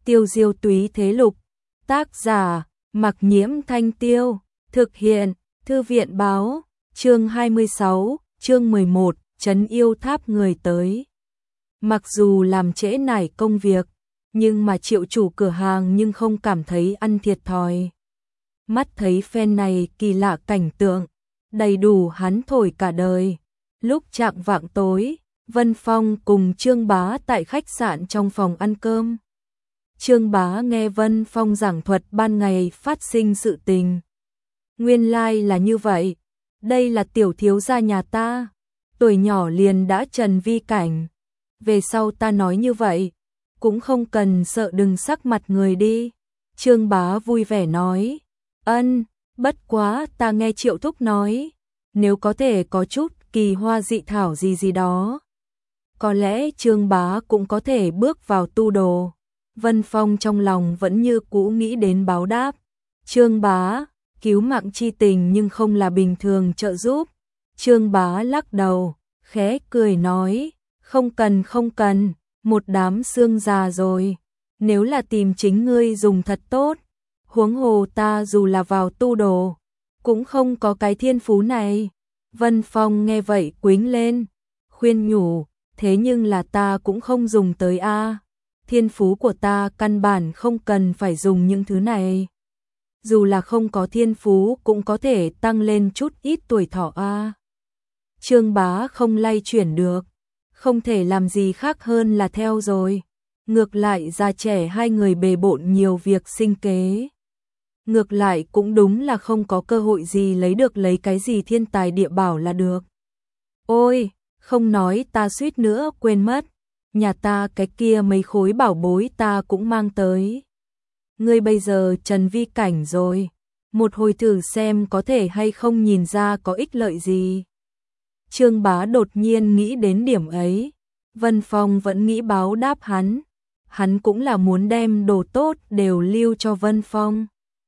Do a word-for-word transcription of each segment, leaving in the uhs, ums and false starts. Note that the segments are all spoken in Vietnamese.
Tiêu Diêu Túy Thế Lục. Tác giả: Mặc Nhiễm Thanh Tiêu. Thực hiện: Thư viện báo. Chương hai mươi sáu, chương mười một, Trấn Yêu Tháp người tới. Mặc dù làm trễ nải công việc, nhưng mà Triệu chủ cửa hàng nhưng không cảm thấy ăn thiệt thòi. Mắt thấy phen này kỳ lạ cảnh tượng, đầy đủ hắn thổi cả đời. Lúc chạng vạng tối, Vân Phong cùng Trương Bá tại khách sạn trong phòng ăn cơm. Trương Bá nghe Vân Phong giảng thuật ban ngày phát sinh sự tình. Nguyên lai là như vậy, đây là tiểu thiếu gia nhà ta, tuổi nhỏ liền đã trần vi cảnh. Về sau ta nói như vậy, cũng không cần sợ đừng sắc mặt người đi. Trương Bá vui vẻ nói, ân, bất quá ta nghe Triệu thúc nói, nếu có thể có chút kỳ hoa dị thảo gì gì đó, có lẽ Trương Bá cũng có thể bước vào tu đồ. Vân Phong trong lòng vẫn như cũ nghĩ đến báo đáp. Trương Bá, cứu mạng chi tình nhưng không là bình thường trợ giúp. Trương Bá lắc đầu, khẽ cười nói, không cần không cần, một đám xương già rồi. Nếu là tìm chính ngươi dùng thật tốt, huống hồ ta dù là vào tu đồ, cũng không có cái thiên phú này. Vân Phong nghe vậy quĩnh lên, khuyên nhủ, thế nhưng là ta cũng không dùng tới a. Thiên phú của ta căn bản không cần phải dùng những thứ này. Dù là không có thiên phú cũng có thể tăng lên chút ít tuổi thọ a. Trương Bá không lay chuyển được, không thể làm gì khác hơn là theo rồi. Ngược lại già trẻ hai người bề bộn nhiều việc sinh kế. Ngược lại cũng đúng là không có cơ hội gì lấy được lấy cái gì thiên tài địa bảo là được. Ôi, không nói ta suýt nữa quên mất, nhà ta cái kia mấy khối bảo bối ta cũng mang tới. Ngươi bây giờ trần vi cảnh rồi, một hồi thử xem có thể hay không nhìn ra có ích lợi gì. Trương Bá đột nhiên nghĩ đến điểm ấy, Vân Phong vẫn nghĩ báo đáp hắn, hắn cũng là muốn đem đồ tốt đều lưu cho Vân Phong.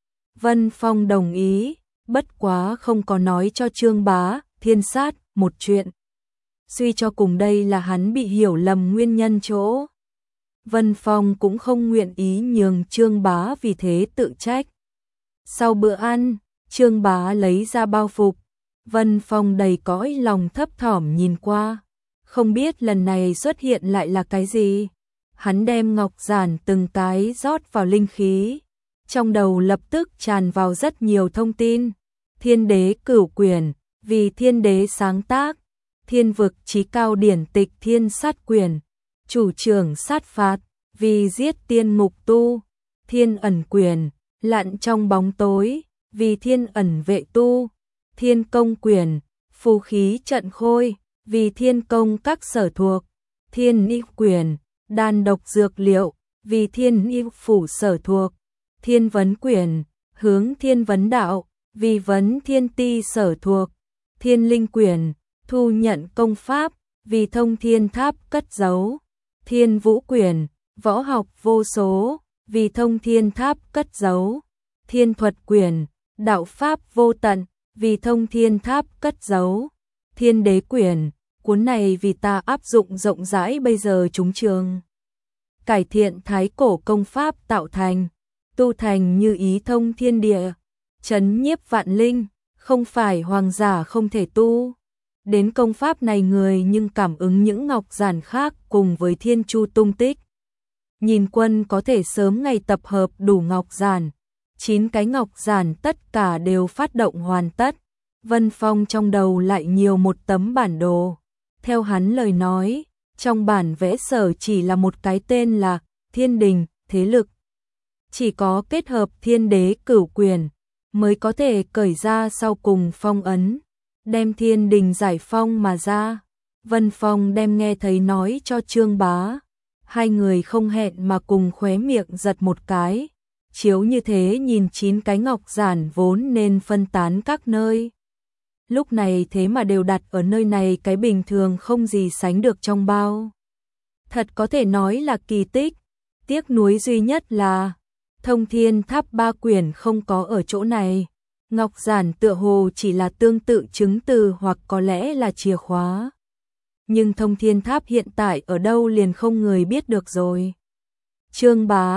Vân Phong đồng ý, bất quá không có nói cho Trương Bá, thiên sát, một chuyện. Suy cho cùng đây là hắn bị hiểu lầm nguyên nhân chỗ. Vân Phong cũng không nguyện ý nhường Trương Bá vì thế tự trách. Sau bữa ăn, Trương Bá lấy ra bao phục. Vân Phong đầy cõi lòng thấp thỏm nhìn qua. Không biết lần này xuất hiện lại là cái gì. Hắn đem ngọc giản từng cái rót vào linh khí. Trong đầu lập tức tràn vào rất nhiều thông tin. Thiên đế cửu quyển, vì thiên đế sáng tác. Thiên vực chí cao điển tịch thiên sát quyển, chủ trưởng sát phạt, vì giết tiên ngục tu. Thiên ẩn quyển, lặn trong bóng tối, vì thiên ẩn vệ tu. Thiên công quyển, phù khí trận khôi, vì thiên công các sở thuộc. Thiên y quyển, đan độc dược liệu, vì thiên y phủ sở thuộc. Thiên vấn quyển, hướng thiên vấn đạo, vì vấn thiên ti sở thuộc. Thiên linh quyển, thu nhận công pháp, vì thông thiên tháp cất giấu. Thiên vũ quyển, võ học vô số, vì thông thiên tháp cất giấu. Thiên thuật quyển, đạo pháp vô tận, vì thông thiên tháp cất giấu. Thiên đế quyển, cuốn này vì ta áp dụng rộng rãi bây giờ chúng trường. Cải thiện thái cổ công pháp tạo thành, tu thành như ý thông thiên địa, trấn nhiếp vạn linh, không phải hoàng giả không thể tu. Đến công pháp này người nhưng cảm ứng những ngọc giản khác cùng với thiên chu tung tích. Nhìn quân có thể sớm ngày tập hợp đủ ngọc giản. Chín cái ngọc giản tất cả đều phát động hoàn tất. Vân Phong trong đầu lại nhiều một tấm bản đồ. Theo hắn lời nói, trong bản vẽ sở chỉ là một cái tên là Thiên Đình, thế lực. Chỉ có kết hợp thiên đế cửu quyền mới có thể cởi ra sau cùng phong ấn. Đem thiên đình giải phong mà ra. Vân Phong đem nghe thấy nói cho Trương Bá. Hai người không hẹn mà cùng khóe miệng giật một cái. Chiếu như thế nhìn chín cái ngọc giản vốn nên phân tán các nơi. Lúc này thế mà đều đặt ở nơi này, cái bình thường không gì sánh được trong bao. Thật có thể nói là kỳ tích. Tiếc nuối duy nhất là thông thiên tháp ba quyển không có ở chỗ này. Ngọc giản tựa hồ chỉ là tương tự chứng từ hoặc có lẽ là chìa khóa. Nhưng thông thiên tháp hiện tại ở đâu liền không người biết được rồi. Trương Bá,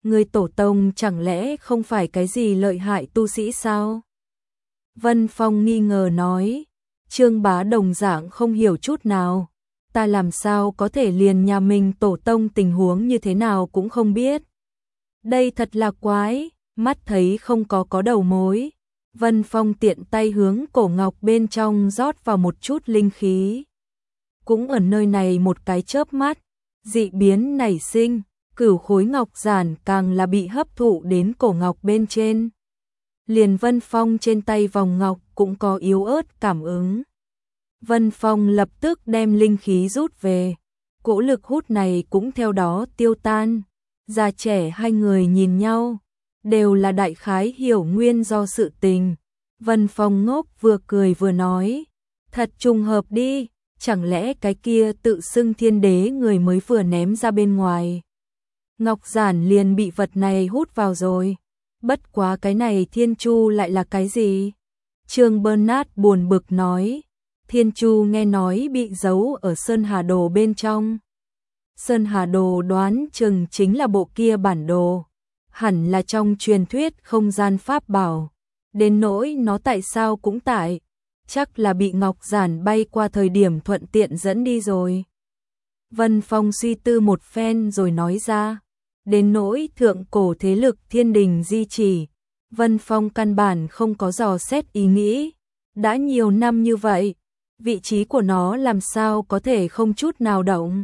người tổ tông chẳng lẽ không phải cái gì lợi hại tu sĩ sao? Vân Phong nghi ngờ nói, Trương Bá đồng dạng không hiểu chút nào, ta làm sao có thể liền nhà mình tổ tông tình huống như thế nào cũng không biết. Đây thật là quái, mắt thấy không có có đầu mối. Vân Phong tiện tay hướng cổ ngọc bên trong rót vào một chút linh khí. Cũng ở nơi này một cái chớp mắt, dị biến nảy sinh, cửu khối ngọc giản càng là bị hấp thụ đến cổ ngọc bên trên. Liền Vân Phong trên tay vòng ngọc cũng có yếu ớt cảm ứng. Vân Phong lập tức đem linh khí rút về, cỗ lực hút này cũng theo đó tiêu tan. Già trẻ hai người nhìn nhau, đều là đại khái hiểu nguyên do sự tình. Vân Phong ngốc vừa cười vừa nói, thật trùng hợp đi, chẳng lẽ cái kia tự xưng thiên đế người mới vừa ném ra bên ngoài. Ngọc giản liền bị vật này hút vào rồi. Bất quá cái này thiên chu lại là cái gì? Trương Bernard buồn bực nói, thiên chu nghe nói bị giấu ở Sơn Hà Đồ bên trong. Sơn Hà Đồ đoán chừng chính là bộ kia bản đồ, hẳn là trong truyền thuyết không gian pháp bảo. Đến nỗi nó tại sao cũng tại, chắc là bị ngọc giản bay qua thời điểm thuận tiện dẫn đi rồi. Vân Phong suy tư một phen rồi nói ra, đến nỗi thượng cổ thế lực thiên đình di chỉ, Vân Phong căn bản không có dò xét ý nghĩ. Đã nhiều năm như vậy, vị trí của nó làm sao có thể không chút nào động.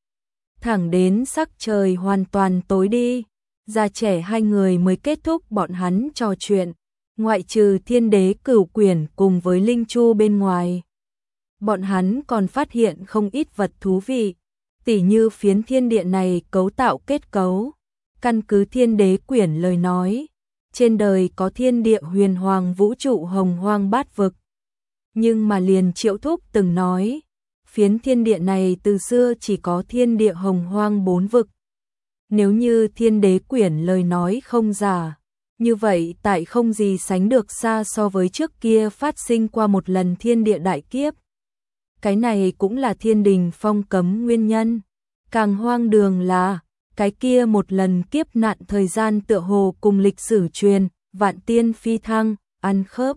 Thẳng đến sắc trời hoàn toàn tối đi, già trẻ hai người mới kết thúc bọn hắn trò chuyện, ngoại trừ thiên đế cửu quyển cùng với linh chu bên ngoài. Bọn hắn còn phát hiện không ít vật thú vị, tỉ như phiến thiên địa này cấu tạo kết cấu. Căn cứ thiên đế quyển lời nói, trên đời có thiên địa huyền hoàng vũ trụ hồng hoang bát vực. Nhưng mà liền Triệu Thúc từng nói, phiến thiên địa này từ xưa chỉ có thiên địa hồng hoang bốn vực. Nếu như thiên đế quyển lời nói không giả, như vậy tại không gì sánh được xa so với trước kia phát sinh qua một lần thiên địa đại kiếp. Cái này cũng là thiên đình phong cấm nguyên nhân. Càng hoang đường là, cái kia một lần kiếp nạn thời gian tựa hồ cùng lịch sử truyền, vạn tiên phi thăng, ăn khớp.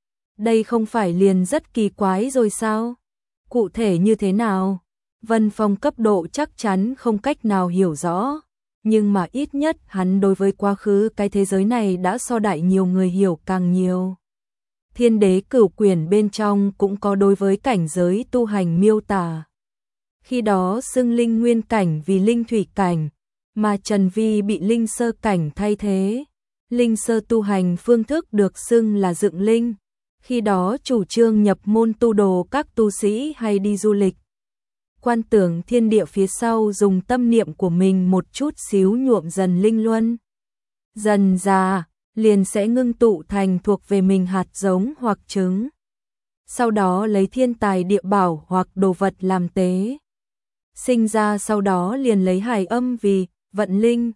Đây không phải liền rất kỳ quái rồi sao? Cụ thể như thế nào? Vân Phong cấp độ chắc chắn không cách nào hiểu rõ, nhưng mà ít nhất hắn đối với quá khứ cái thế giới này đã so đại nhiều người hiểu càng nhiều. Thiên đế cửu quyển bên trong cũng có đối với cảnh giới tu hành miêu tả. Khi đó xưng linh nguyên cảnh vì linh thủy cảnh, mà Trần Vi bị linh sơ cảnh thay thế. Linh sơ tu hành phương thức được xưng là dựng linh. Khi đó chủ trương nhập môn tu đồ các tu sĩ hay đi du lịch. Quan tưởng thiên địa phía sau dùng tâm niệm của mình một chút xíu nhuộm dần linh luân. Dần ra, liền sẽ ngưng tụ thành thuộc về mình hạt giống hoặc trứng. Sau đó lấy thiên tài địa bảo hoặc đồ vật làm tế. Sinh ra sau đó liền lấy hài âm vì vận linh.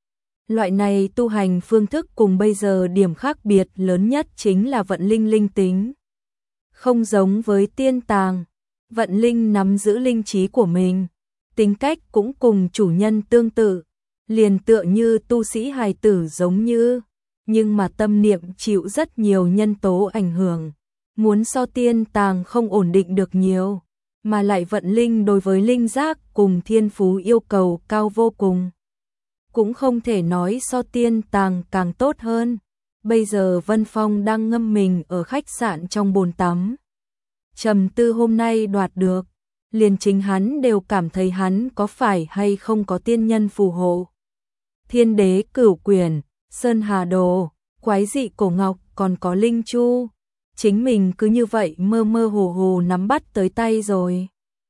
Loại này tu hành phương thức cùng bây giờ điểm khác biệt lớn nhất chính là vận linh linh tính. Không giống với tiên tàng, vận linh nắm giữ linh trí của mình, tính cách cũng cùng chủ nhân tương tự, liền tựa như tu sĩ hài tử giống như, nhưng mà tâm niệm chịu rất nhiều nhân tố ảnh hưởng, muốn so tiên tàng không ổn định được nhiều, mà lại vận linh đối với linh giác cùng thiên phú yêu cầu cao vô cùng. Cũng không thể nói so tiên tàng càng tốt hơn. Bây giờ Vân Phong đang ngâm mình ở khách sạn trong bồn tắm. Trầm tư hôm nay đoạt được, liền chính hắn đều cảm thấy hắn có phải hay không có tiên nhân phù hộ. Thiên đế cửu quyển, Sơn Hà Đồ, quái dị cổ ngọc còn có linh chu. Chính mình cứ như vậy mơ mơ hồ hồ nắm bắt tới tay rồi.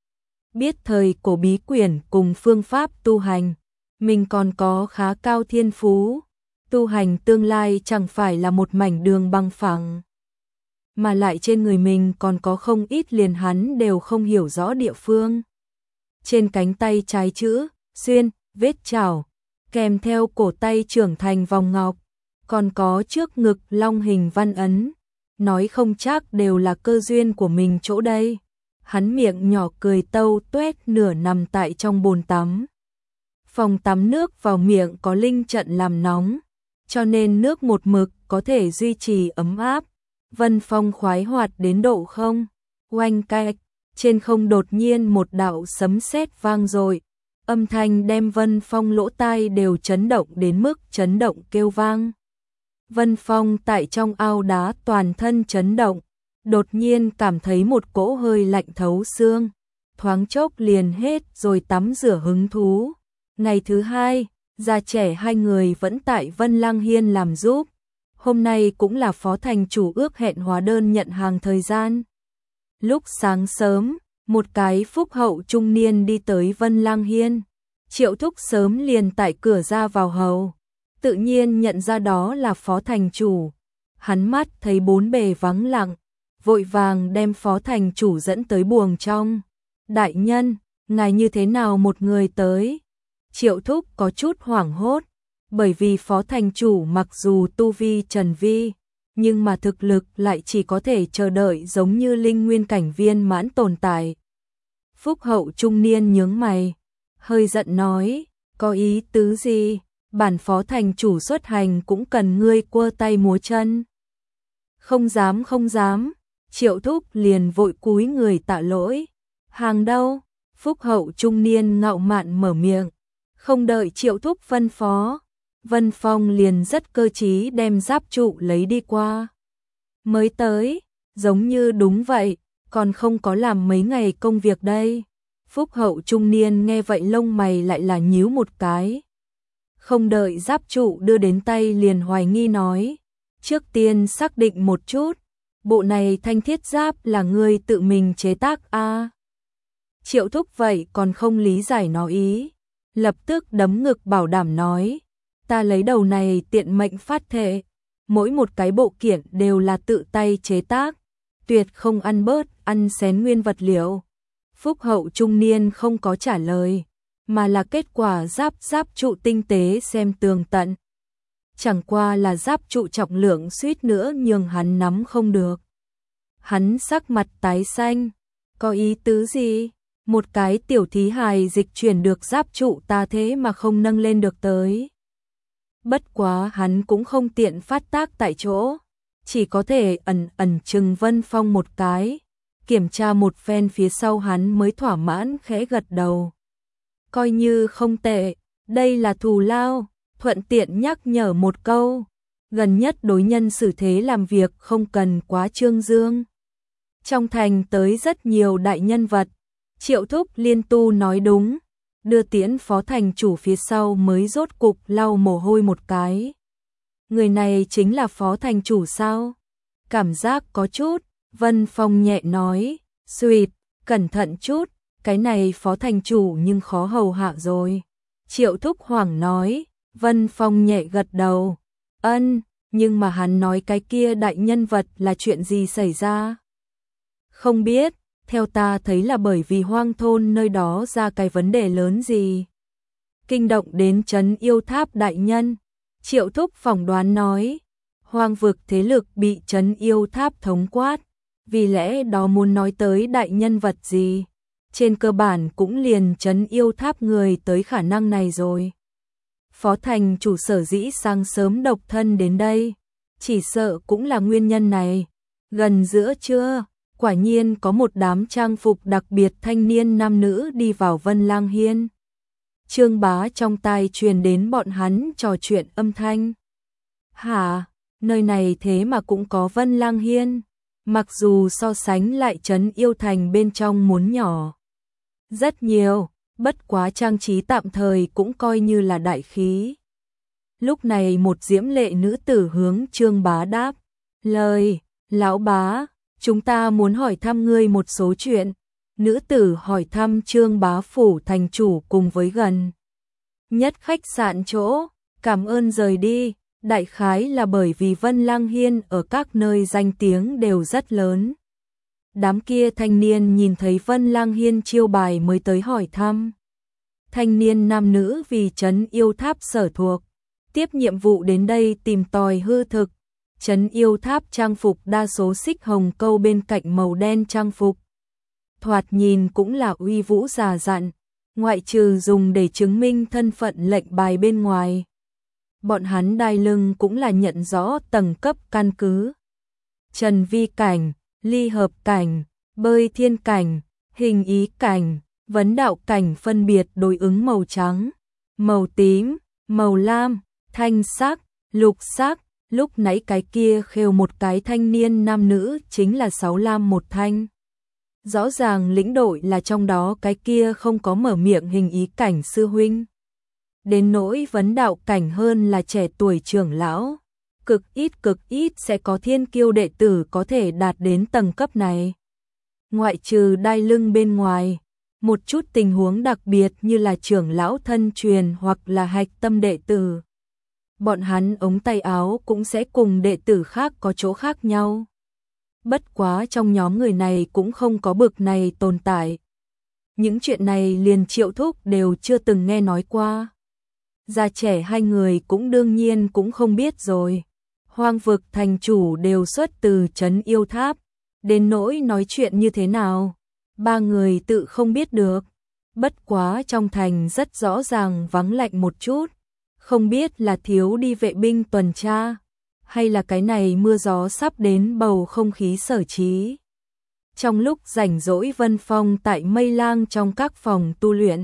Biết thời cổ bí quyển cùng phương pháp tu hành, mình còn có khá cao thiên phú, tu hành tương lai chẳng phải là một mảnh đường bằng phẳng. Mà lại trên người mình còn có không ít liền hắn đều không hiểu rõ địa phương. Trên cánh tay trái chữ, xuyên, vết chảo, kèm theo cổ tay trưởng thành vòng ngọc, còn có trước ngực long hình văn ấn, nói không chắc đều là cơ duyên của mình chỗ đây. Hắn miệng nhỏ cười tâu tuét nửa nằm tại trong bồn tắm. Phòng tắm nước vào miệng có linh trận làm nóng, cho nên nước một mực có thể duy trì ấm áp. Vân Phong khoái hoạt đến độ không. Oanh cạch, trên không đột nhiên một đạo sấm sét vang dội, âm thanh đem Vân Phong lỗ tai đều chấn động đến mức chấn động kêu vang. Vân Phong tại trong ao đá toàn thân chấn động, đột nhiên cảm thấy một cỗ hơi lạnh thấu xương, thoáng chốc liền hết rồi tắm rửa hứng thú. Ngày thứ hai, già trẻ hai người vẫn tại Vân Lang Hiên làm giúp. Hôm nay cũng là phó thành chủ ước hẹn hóa đơn nhận hàng thời gian. Lúc sáng sớm, một cái phúc hậu trung niên đi tới Vân Lang Hiên. Triệu Thúc sớm liền tại cửa ra vào hầu, tự nhiên nhận ra đó là phó thành chủ. Hắn mắt thấy bốn bề vắng lặng, vội vàng đem phó thành chủ dẫn tới buồng trong. Đại nhân, ngài như thế nào một người tới? Triệu Thúc có chút hoảng hốt, bởi vì phó thành chủ mặc dù tu vi trần vi, nhưng mà thực lực lại chỉ có thể chờ đợi giống như linh nguyên cảnh viên mãn tồn tại. Phúc hậu trung niên nhướng mày, hơi giận nói, có ý tứ gì? Bản phó thành chủ xuất hành cũng cần ngươi quơ tay múa chân. Không dám không dám, Triệu Thúc liền vội cúi người tạ lỗi. Hàng đâu? Phúc hậu trung niên ngạo mạn mở miệng, không đợi Triệu Thúc phân phó, Vân Phong liền rất cơ trí đem giáp trụ lấy đi qua. Mới tới, giống như đúng vậy, còn không có làm mấy ngày công việc đây. Phúc hậu trung niên nghe vậy lông mày lại là nhíu một cái. Không đợi giáp trụ đưa đến tay liền hoài nghi nói, trước tiên xác định một chút, bộ này thanh thiết giáp là ngươi tự mình chế tác a? À? Triệu Thúc vậy còn không lý giải nó ý, lập tức đấm ngực bảo đảm nói, ta lấy đầu này tiện mệnh phát thệ, mỗi một cái bộ kiện đều là tự tay chế tác, tuyệt không ăn bớt, ăn xén nguyên vật liệu. Phúc hậu trung niên không có trả lời, mà là kết quả giáp giáp trụ tinh tế xem tường tận. Chẳng qua là giáp trụ trọng lượng suýt nữa nhường hắn nắm không được. Hắn sắc mặt tái xanh, có ý tứ gì? Một cái tiểu thí hài dịch chuyển được giáp trụ ta thế mà không nâng lên được tới. Bất quá hắn cũng không tiện phát tác tại chỗ, chỉ có thể ẩn ẩn chừng Vân Phong một cái, kiểm tra một phen phía sau hắn mới thỏa mãn khẽ gật đầu. Coi như không tệ, đây là thù lao, thuận tiện nhắc nhở một câu, gần nhất đối nhân xử thế làm việc không cần quá trương dương. Trong thành tới rất nhiều đại nhân vật, Triệu Thúc liên tu nói đúng, đưa tiễn phó thành chủ phía sau mới rốt cục lau mồ hôi một cái. Người này chính là phó thành chủ sao? Cảm giác có chút, Vân Phong nhẹ nói, suýt, cẩn thận chút, cái này phó thành chủ nhưng khó hầu hạ rồi. Triệu Thúc hoảng nói, Vân Phong nhẹ gật đầu, ân, nhưng mà hắn nói cái kia đại nhân vật là chuyện gì xảy ra? Không biết, theo ta thấy là bởi vì hoang thôn nơi đó ra cái vấn đề lớn gì. Kinh động đến trấn yêu tháp đại nhân, Triệu Thúc phỏng đoán nói, hoang vực thế lực bị trấn yêu tháp thống quát, vì lẽ đó muốn nói tới đại nhân vật gì. Trên cơ bản cũng liền trấn yêu tháp người tới khả năng này rồi. Phó thành chủ sở dĩ sáng sớm độc thân đến đây, chỉ sợ cũng là nguyên nhân này. Gần giữa trưa, quả nhiên có một đám trang phục đặc biệt thanh niên nam nữ đi vào Vân Lang Hiên. Trương Bá trong tai truyền đến bọn hắn trò chuyện âm thanh. Hả, nơi này thế mà cũng có Vân Lang Hiên, mặc dù so sánh lại trấn yêu thành bên trong muốn nhỏ rất nhiều, bất quá trang trí tạm thời cũng coi như là đại khí. Lúc này một diễm lệ nữ tử hướng Trương Bá đáp, lời, lão bá, chúng ta muốn hỏi thăm ngươi một số chuyện. Nữ tử hỏi thăm Trương Bá phủ thành chủ cùng với gần nhất khách sạn chỗ, cảm ơn rời đi, đại khái là bởi vì Vân Lang Hiên ở các nơi danh tiếng đều rất lớn. Đám kia thanh niên nhìn thấy Vân Lang Hiên chiêu bài mới tới hỏi thăm. Thanh niên nam nữ vì trấn yêu tháp sở thuộc, tiếp nhiệm vụ đến đây tìm tòi hư thực. Trấn yêu tháp trang phục đa số xích hồng câu bên cạnh màu đen trang phục. Thoạt nhìn cũng là uy vũ già dặn, ngoại trừ dùng để chứng minh thân phận lệnh bài bên ngoài. Bọn hắn đai lưng cũng là nhận rõ tầng cấp căn cứ. Trần vi cảnh, ly hợp cảnh, bơi thiên cảnh, hình ý cảnh, vấn đạo cảnh phân biệt đối ứng màu trắng, màu tím, màu lam, thanh sắc, lục sắc. Lúc nãy cái kia khêu một cái thanh niên nam nữ chính là sáu lam một thanh. Rõ ràng lĩnh đội là trong đó cái kia không có mở miệng hình ý cảnh sư huynh. Đến nỗi vấn đạo cảnh hơn là trẻ tuổi trưởng lão. Cực ít cực ít sẽ có thiên kiêu đệ tử có thể đạt đến tầng cấp này. Ngoại trừ đai lưng bên ngoài, một chút tình huống đặc biệt như là trưởng lão thân truyền hoặc là hạch tâm đệ tử. Bọn hắn ống tay áo cũng sẽ cùng đệ tử khác có chỗ khác nhau. Bất quá trong nhóm người này cũng không có bực này tồn tại. Những chuyện này liền Triệu Thúc đều chưa từng nghe nói qua. Già trẻ hai người cũng đương nhiên cũng không biết rồi. Hoang vực thành chủ đều xuất từ trấn yêu tháp. Đến nỗi nói chuyện như thế nào, ba người tự không biết được. Bất quá trong thành rất rõ ràng vắng lạnh một chút. Không biết là thiếu đi vệ binh tuần tra, hay là cái này mưa gió sắp đến bầu không khí sở trí. Trong lúc rảnh rỗi Vân Phong tại Mây Lang trong các phòng tu luyện.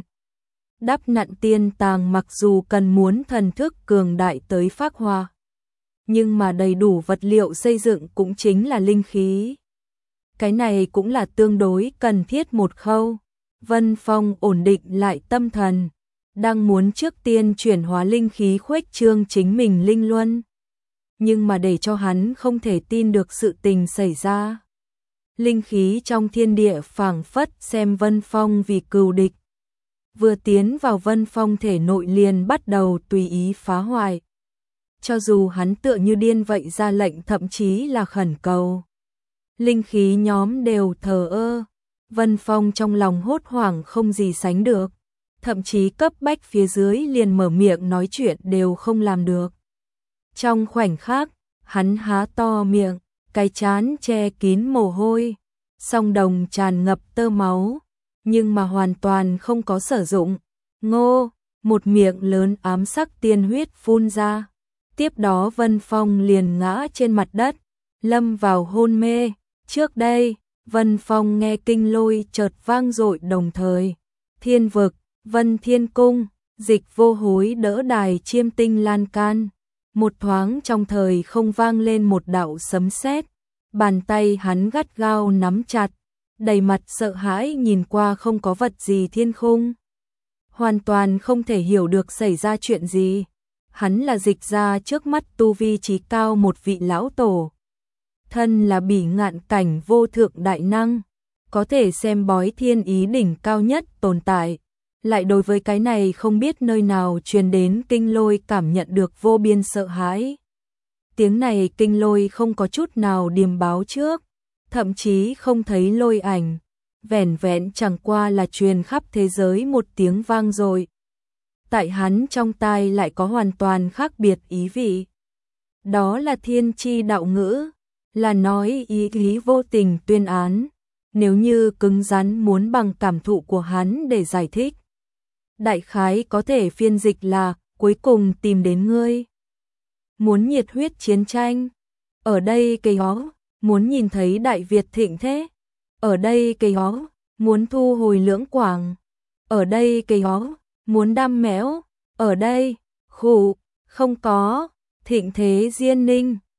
Đắp nặn tiên tàng mặc dù cần muốn thần thức cường đại tới phác hoa. Nhưng mà đầy đủ vật liệu xây dựng cũng chính là linh khí. Cái này cũng là tương đối cần thiết một khâu. Vân Phong ổn định lại tâm thần. Đang muốn trước tiên chuyển hóa linh khí khuếch trương chính mình linh luân. Nhưng mà để cho hắn không thể tin được sự tình xảy ra. Linh khí trong thiên địa phảng phất xem Vân Phong vì cừu địch. Vừa tiến vào Vân Phong thể nội liền bắt đầu tùy ý phá hoại. Cho dù hắn tựa như điên vậy ra lệnh thậm chí là khẩn cầu. Linh khí nhóm đều thờ ơ. Vân Phong trong lòng hốt hoảng không gì sánh được. Thậm chí cấp bách phía dưới liền mở miệng nói chuyện đều không làm được. Trong khoảnh khắc, hắn há to miệng, cái trán che kín mồ hôi, song đồng tràn ngập tơ máu, nhưng mà hoàn toàn không có sử dụng. Ngô, một miệng lớn ám sắc tiên huyết phun ra. Tiếp đó Vân Phong liền ngã trên mặt đất, lâm vào hôn mê. Trước đây, Vân Phong nghe kinh lôi chợt vang dội đồng thời. Thiên vực, Vân Thiên Cung, Dịch Vô Hối đỡ đài chiêm tinh lan can. Một thoáng trong thời không vang lên một đạo sấm sét, bàn tay hắn gắt gao nắm chặt, đầy mặt sợ hãi nhìn qua không có vật gì thiên khung. Hoàn toàn không thể hiểu được xảy ra chuyện gì. Hắn là Dịch gia trước mắt tu vi chí cao một vị lão tổ. Thân là bỉ ngạn cảnh vô thượng đại năng, có thể xem bói thiên ý đỉnh cao nhất tồn tại. Lại đối với cái này không biết nơi nào truyền đến kinh lôi cảm nhận được vô biên sợ hãi. Tiếng này kinh lôi không có chút nào điềm báo trước, thậm chí không thấy lôi ảnh, vẻn vẹn chẳng qua là truyền khắp thế giới một tiếng vang rồi. Tại hắn trong tai lại có hoàn toàn khác biệt ý vị. Đó là thiên chi đạo ngữ, là nói ý lý vô tình tuyên án, nếu như cứng rắn muốn bằng cảm thụ của hắn để giải thích. Đại khái có thể phiên dịch là cuối cùng tìm đến ngươi. Muốn nhiệt huyết chiến tranh. Ở đây cây ó, muốn nhìn thấy Đại Việt thịnh thế. Ở đây cây ó, muốn thu hồi lưỡng quảng. Ở đây cây ó, muốn đam méo. Ở đây, khủ, không có, thịnh thế diên ninh.